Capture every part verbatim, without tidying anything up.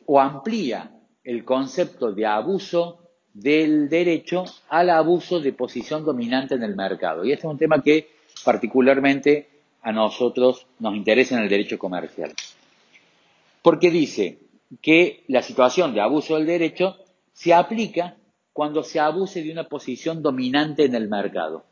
o amplía el concepto de abuso del derecho al abuso de posición dominante en el mercado. Y este es un tema que particularmente a nosotros nos interesa en el derecho comercial. Porque dice que la situación de abuso del derecho se aplica cuando se abuse de una posición dominante en el mercado.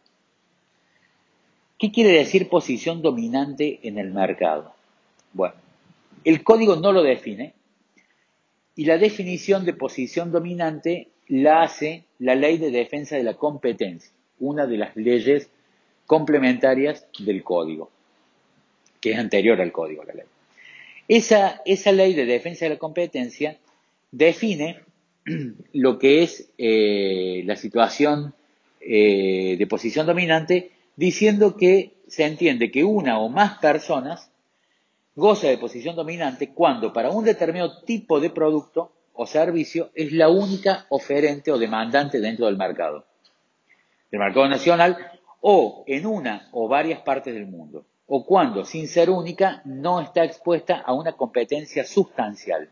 ¿Qué quiere decir posición dominante en el mercado? Bueno, el código no lo define y la definición de posición dominante la hace la Ley de Defensa de la Competencia, una de las leyes complementarias del código, que es anterior al código, la ley. Esa, esa Ley de Defensa de la Competencia define lo que es eh, la situación eh, de posición dominante, diciendo que se entiende que una o más personas goza de posición dominante cuando para un determinado tipo de producto o servicio es la única oferente o demandante dentro del mercado, del mercado nacional o en una o varias partes del mundo, o cuando, sin ser única, no está expuesta a una competencia sustancial,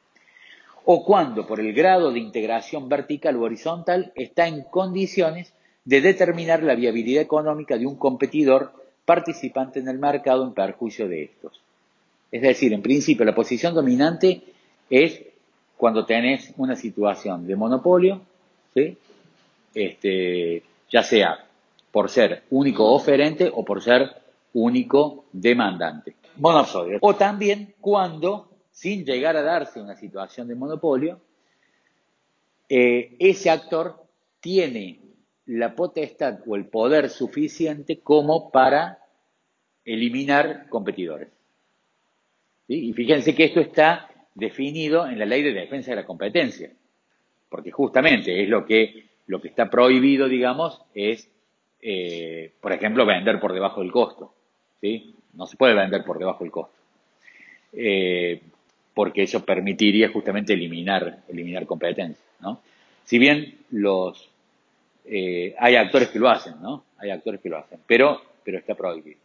o cuando, por el grado de integración vertical u horizontal, está en condiciones de determinar la viabilidad económica de un competidor participante en el mercado en perjuicio de estos. Es decir, en principio, la posición dominante es cuando tenés una situación de monopolio, ¿sí? Este, ya sea por ser único oferente o por ser único demandante. Monopolio. O también cuando, sin llegar a darse una situación de monopolio, eh, ese actor tiene la potestad o el poder suficiente como para eliminar competidores. ¿Sí? Y fíjense que esto está definido en la Ley de Defensa de la Competencia, porque justamente es lo que, lo que está prohibido, digamos, es, eh, por ejemplo, vender por debajo del costo. ¿Sí? No se puede vender por debajo del costo, eh, porque eso permitiría justamente eliminar, eliminar competencia, ¿no? Si bien los, eh, hay actores que lo hacen, ¿no? Hay actores que lo hacen, pero, pero está prohibido.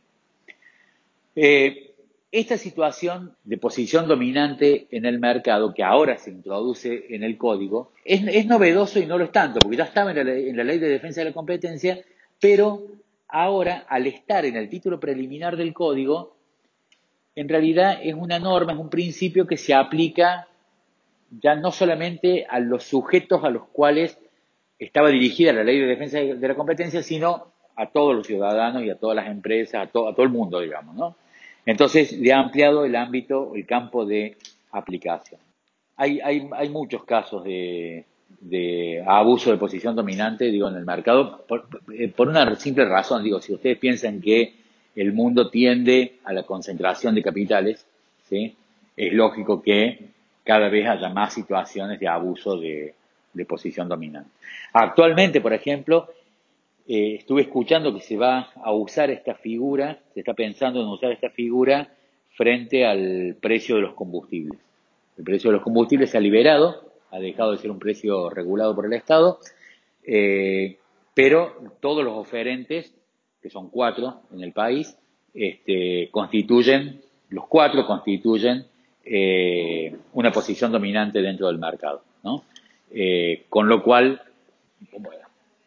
Eh, esta situación de posición dominante en el mercado, que ahora se introduce en el código, es, es novedoso y no lo es tanto, porque ya estaba en la, ley, en la Ley de Defensa de la Competencia, pero ahora, al estar en el título preliminar del código, en realidad es una norma, es un principio que se aplica ya no solamente a los sujetos a los cuales estaba dirigida la Ley de Defensa de la Competencia, sino a todos los ciudadanos y a todas las empresas, a, to, a todo el mundo, digamos, ¿no? Entonces, le ha ampliado el ámbito, el campo de aplicación. Hay, hay, hay muchos casos de, de abuso de posición dominante, digo, en el mercado, por, por una simple razón, digo, si ustedes piensan que el mundo tiende a la concentración de capitales, ¿sí? Es lógico que cada vez haya más situaciones de abuso de, de posición dominante. Actualmente, por ejemplo, eh, estuve escuchando que se va a usar esta figura, se está pensando en usar esta figura frente al precio de los combustibles. El precio de los combustibles se ha liberado, ha dejado de ser un precio regulado por el Estado, eh, pero todos los oferentes, que son cuatro en el país, este, constituyen, los cuatro constituyen eh, una posición dominante dentro del mercado, ¿no? Eh, con lo cual, bueno,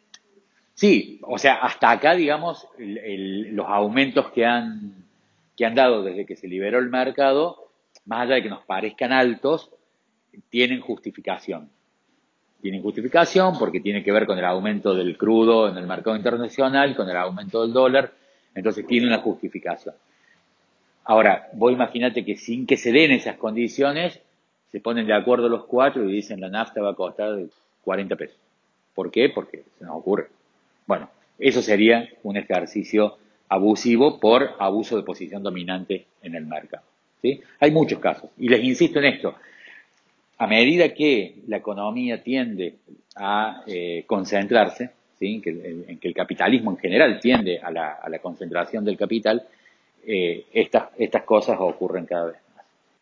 sí, o sea, hasta acá, digamos, el, el, los aumentos que han, que han dado desde que se liberó el mercado, más allá de que nos parezcan altos, tienen justificación. Tienen justificación porque tiene que ver con el aumento del crudo en el mercado internacional, con el aumento del dólar, entonces tiene una justificación. Ahora, vos imaginate que sin que se den esas condiciones, se ponen de acuerdo los cuatro y dicen la nafta va a costar cuarenta pesos. ¿Por qué? Porque se nos ocurre. Bueno, eso sería un ejercicio abusivo por abuso de posición dominante en el mercado, ¿sí? Hay muchos casos. Y les insisto en esto. A medida que la economía tiende a eh, concentrarse, ¿sí? que, en que el capitalismo en general tiende a la, a la concentración del capital, eh, estas, estas cosas ocurren cada vez.